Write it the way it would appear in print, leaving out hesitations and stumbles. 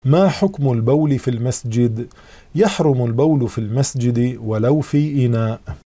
ما حكم البول في المسجد؟ يحرم البول في المسجد ولو في إناء.